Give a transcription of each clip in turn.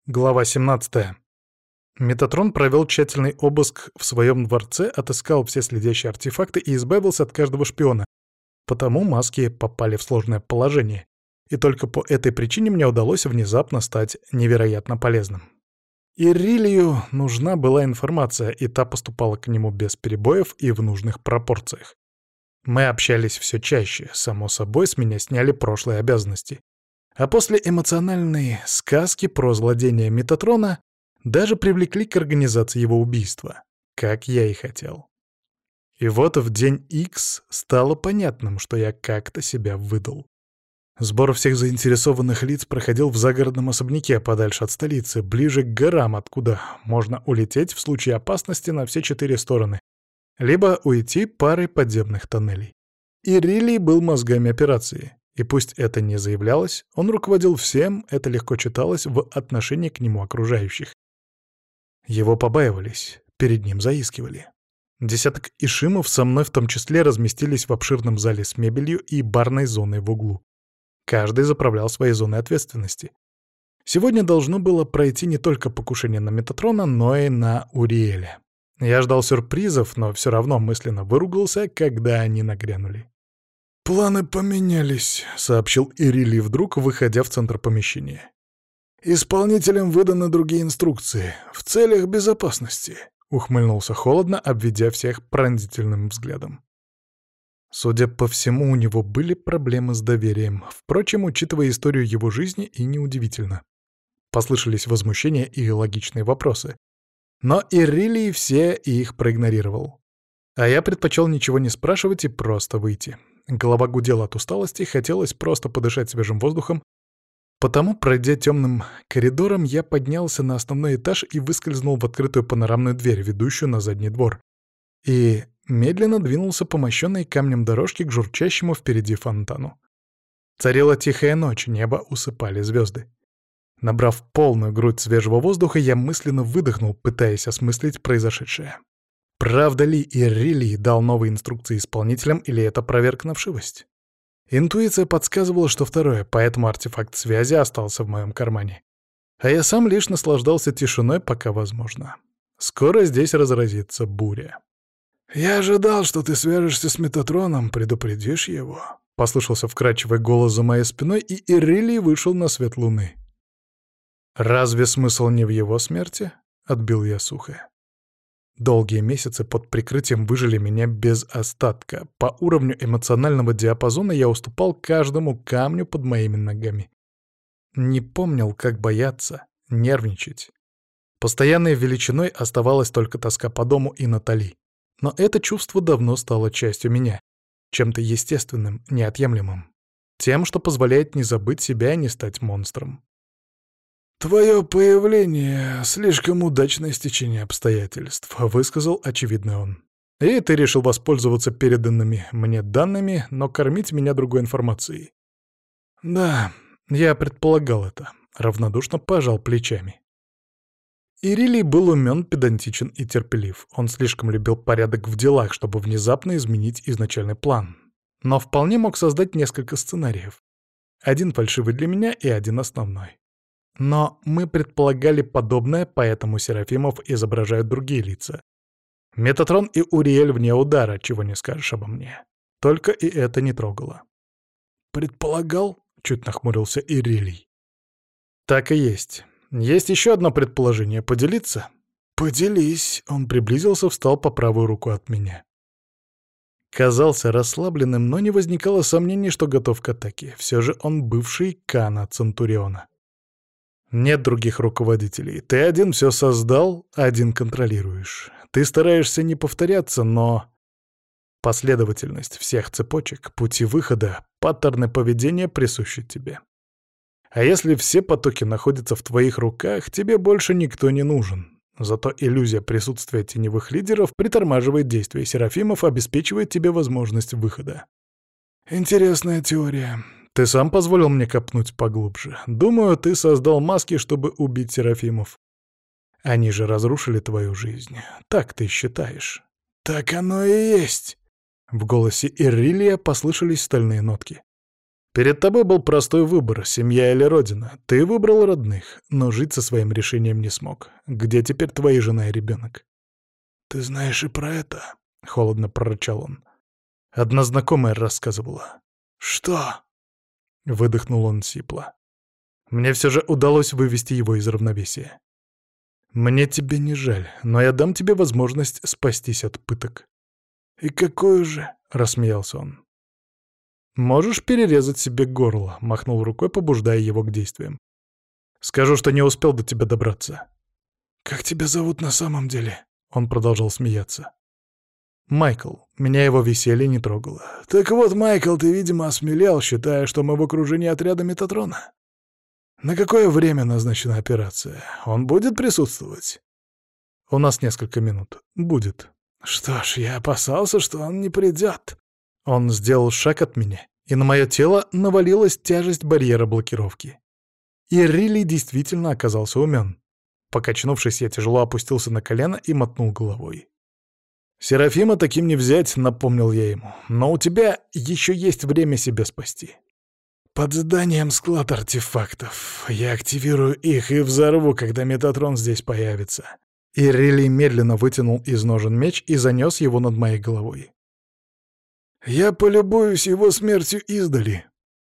Глава 17. Метатрон провел тщательный обыск в своем дворце, отыскал все следящие артефакты и избавился от каждого шпиона. Потому маски попали в сложное положение. И только по этой причине мне удалось внезапно стать невероятно полезным. Ирилию нужна была информация, и та поступала к нему без перебоев и в нужных пропорциях. Мы общались все чаще, само собой, с меня сняли прошлые обязанности. А после эмоциональной сказки про злодея Метатрона даже привлекли к организации его убийства, как я и хотел. И вот в день X стало понятным, что я как-то себя выдал. Сбор всех заинтересованных лиц проходил в загородном особняке подальше от столицы, ближе к горам, откуда можно улететь в случае опасности на все 4 стороны, либо уйти парой подземных тоннелей. Ирилий был мозгами операции. И пусть это не заявлялось, он руководил всем, это легко читалось в отношении к нему окружающих. Его побаивались, перед ним заискивали. Десяток ишимов со мной в том числе разместились в обширном зале с мебелью и барной зоной в углу. Каждый заправлял своей зоной ответственности. Сегодня должно было пройти не только покушение на Метатрона, но и на Уриэля. Я ждал сюрпризов, но все равно мысленно выругался, когда они нагрянули. «Планы поменялись», — сообщил Ирилий вдруг, выходя в центр помещения. «Исполнителям выданы другие инструкции. В целях безопасности», — ухмыльнулся холодно, обведя всех пронзительным взглядом. Судя по всему, у него были проблемы с доверием. Впрочем, учитывая историю его жизни, и неудивительно. Послышались возмущения и логичные вопросы. Но Ирилий все их проигнорировал. А я предпочел ничего не спрашивать и просто выйти. Голова гудела от усталости, хотелось просто подышать свежим воздухом. Потому, пройдя темным коридором, я поднялся на основной этаж и выскользнул в открытую панорамную дверь, ведущую на задний двор. И медленно двинулся по мощенной камнем дорожке к журчащему впереди фонтану. Царила тихая ночь, небо усыпали звезды. Набрав полную грудь свежего воздуха, я мысленно выдохнул, пытаясь осмыслить произошедшее. Правда ли Ирилий дал новые инструкции исполнителям, или это проверка на вшивость? Интуиция подсказывала, что второе, поэтому артефакт связи остался в моем кармане. А я сам лишь наслаждался тишиной, пока возможно. Скоро здесь разразится буря. «Я ожидал, что ты свяжешься с Метатроном, предупредишь его», — послышался вкрадчивый голос за моей спиной, и Ирилий вышел на свет луны. «Разве смысл не в его смерти?» — отбил я сухо. Долгие месяцы под прикрытием выжили меня без остатка. По уровню эмоционального диапазона я уступал каждому камню под моими ногами. Не помнил, как бояться, нервничать. Постоянной величиной оставалась только тоска по дому и Натали. Но это чувство давно стало частью меня, чем-то естественным, неотъемлемым. Тем, что позволяет не забыть себя и не стать монстром. «Твое появление — слишком удачное стечение обстоятельств», — высказал очевидно он. «И ты решил воспользоваться переданными мне данными, но кормить меня другой информацией». «Да, я предполагал это», — равнодушно пожал плечами. Ирилий был умен, педантичен и терпелив. Он слишком любил порядок в делах, чтобы внезапно изменить изначальный план. Но вполне мог создать несколько сценариев. Один фальшивый для меня и один основной. Но мы предполагали подобное, поэтому Серафимов изображают другие лица. Метатрон и Уриэль вне удара, чего не скажешь обо мне. Только и это не трогало. «Предполагал?» — чуть нахмурился Ирилий. «Так и есть. Есть еще одно предположение. Поделиться?» «Поделись». Он приблизился, встал по правую руку от меня. Казался расслабленным, но не возникало сомнений, что готов к атаке. Все же он бывший Кана Центуриона. Нет других руководителей. Ты один все создал, один контролируешь. Ты стараешься не повторяться, но последовательность всех цепочек, пути выхода, паттерны поведения присущи тебе. А если все потоки находятся в твоих руках, тебе больше никто не нужен. Зато иллюзия присутствия теневых лидеров притормаживает действия Серафимов, обеспечивает тебе возможность выхода. «Интересная теория». Ты сам позволил мне копнуть поглубже. Думаю, ты создал маски, чтобы убить Серафимов. Они же разрушили твою жизнь. Так ты считаешь?» «Так оно и есть». В голосе Ирилия послышались стальные нотки. Перед тобой был простой выбор — семья или родина. Ты выбрал родных, но жить со своим решением не смог. Где теперь твоя жена и ребенок? «Ты знаешь и про это?» — холодно прорычал он. Одна знакомая рассказывала. «Что?» — выдохнул он сипло. Мне все же удалось вывести его из равновесия. «Мне тебя не жаль, но я дам тебе возможность спастись от пыток». «И какую же?» — рассмеялся он. «Можешь перерезать себе горло», — махнул рукой, побуждая его к действиям. «Скажу, что не успел до тебя добраться». «Как тебя зовут на самом деле?» — он продолжал смеяться. «Майкл. Меня его веселье не трогало». «Так вот, Майкл, ты, видимо, осмелел, считая, что мы в окружении отряда Метатрона. На какое время назначена операция? Он будет присутствовать?» «У нас несколько минут. Будет». «Что ж, я опасался, что он не придет». Он сделал шаг от меня, и на мое тело навалилась тяжесть барьера блокировки. И Рилли действительно оказался умен. Покачнувшись, я тяжело опустился на колено и мотнул головой. «Серафима таким не взять», — напомнил я ему. «Но у тебя еще есть время себя спасти». «Под зданием склад артефактов. Я активирую их и взорву, когда Метатрон здесь появится». И Рилли медленно вытянул из ножен меч и занес его над моей головой. «Я полюбуюсь его смертью издали».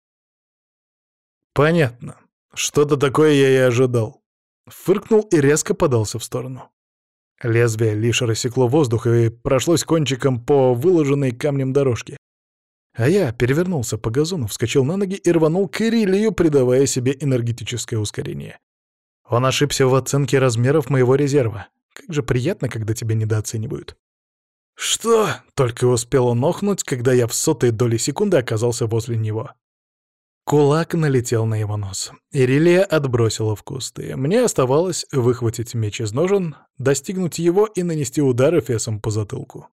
«Понятно. Что-то такое я и ожидал». Фыркнул и резко подался в сторону. Лезвие лишь рассекло воздух и прошлось кончиком по выложенной камнем дорожке. А я перевернулся по газону, вскочил на ноги и рванул к Ирилию, придавая себе энергетическое ускорение. Он ошибся в оценке размеров моего резерва. Как же приятно, когда тебя недооценивают. «Что?» — только успел он охнуть, когда я в сотой доли секунды оказался возле него. Кулак налетел на его нос. Ирилия отбросила в кусты. Мне оставалось выхватить меч из ножен, достигнуть его и нанести удар эфесом по затылку.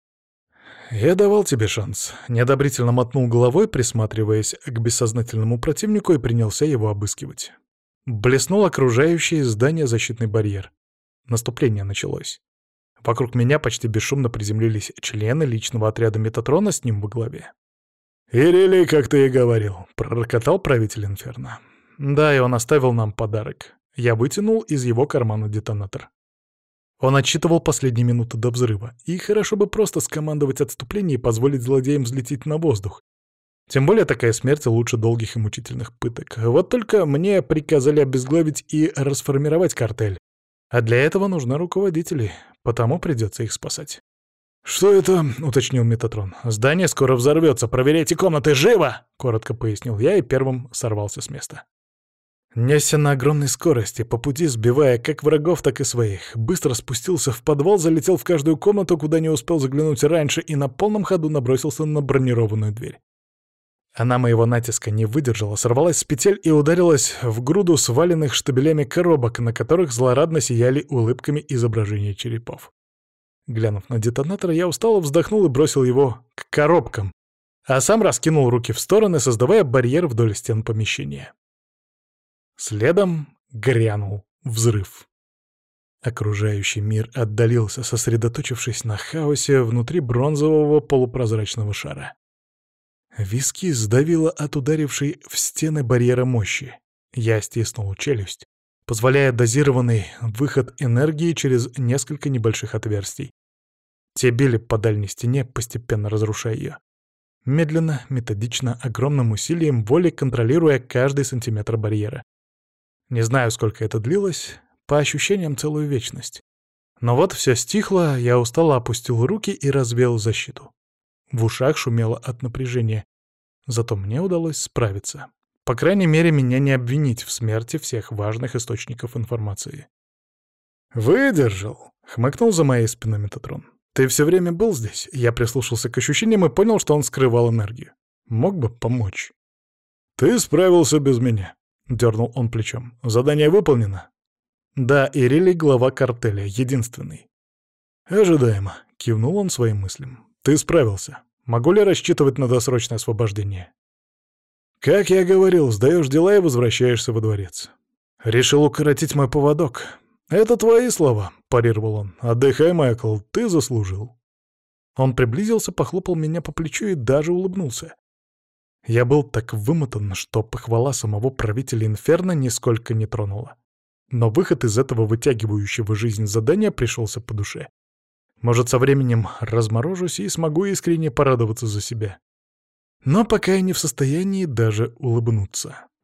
«Я давал тебе шанс», — неодобрительно мотнул головой, присматриваясь к бессознательному противнику, и принялся его обыскивать. Блеснул окружающее здание защитный барьер. Наступление началось. Вокруг меня почти бесшумно приземлились члены личного отряда Метатрона с ним во главе. «Ирилий, как ты и говорил», — пророкотал правитель Инферно. Да, и он оставил нам подарок. Я вытянул из его кармана детонатор. Он отсчитывал последние минуты до взрыва, и хорошо бы просто скомандовать отступление и позволить злодеям взлететь на воздух. Тем более такая смерть лучше долгих и мучительных пыток. Вот только мне приказали обезглавить и расформировать картель. А для этого нужны руководители, потому придется их спасать. «Что это?» — уточнил Метатрон. «Здание скоро взорвется. Проверяйте комнаты. Живо!» — коротко пояснил я и первым сорвался с места. Несся на огромной скорости, по пути сбивая как врагов, так и своих. Быстро спустился в подвал, залетел в каждую комнату, куда не успел заглянуть раньше, и на полном ходу набросился на бронированную дверь. Она моего натиска не выдержала, сорвалась с петель и ударилась в груду сваленных штабелями коробок, на которых злорадно сияли улыбками изображения черепов. Глянув на детонатор, я устало вздохнул и бросил его к коробкам, а сам раскинул руки в стороны, создавая барьер вдоль стен помещения. Следом грянул взрыв. Окружающий мир отдалился, сосредоточившись на хаосе внутри бронзового полупрозрачного шара. Виски сдавило от ударившей в стены барьера мощи. Я стиснул челюсть, позволяя дозированный выход энергии через несколько небольших отверстий. Те били по дальней стене, постепенно разрушая ее. Медленно, методично, огромным усилием воли контролируя каждый сантиметр барьера. Не знаю, сколько это длилось, по ощущениям целую вечность. Но вот все стихло, я устало опустил руки и развеял защиту. В ушах шумело от напряжения. Зато мне удалось справиться. По крайней мере, меня не обвинить в смерти всех важных источников информации. «Выдержал», — хмыкнул за моей спиной Метатрон. «Ты все время был здесь?» Я прислушался к ощущениям и понял, что он скрывал энергию. Мог бы помочь. «Ты справился без меня», — дернул он плечом. «Задание выполнено?» «Да, Ирилий — глава картеля, единственный». «Ожидаемо», — кивнул он своим мыслям. «Ты справился. Могу ли рассчитывать на досрочное освобождение?» «Как я говорил, сдаешь дела и возвращаешься во дворец». «Решил укоротить мой поводок». «Это твои слова», — парировал он. «Отдыхай, Майкл, ты заслужил». Он приблизился, похлопал меня по плечу и даже улыбнулся. Я был так вымотан, что похвала самого правителя Инферно нисколько не тронула. Но выход из этого вытягивающего жизнь задания пришелся по душе. Может, со временем разморожусь и смогу искренне порадоваться за себя. Но пока я не в состоянии даже улыбнуться.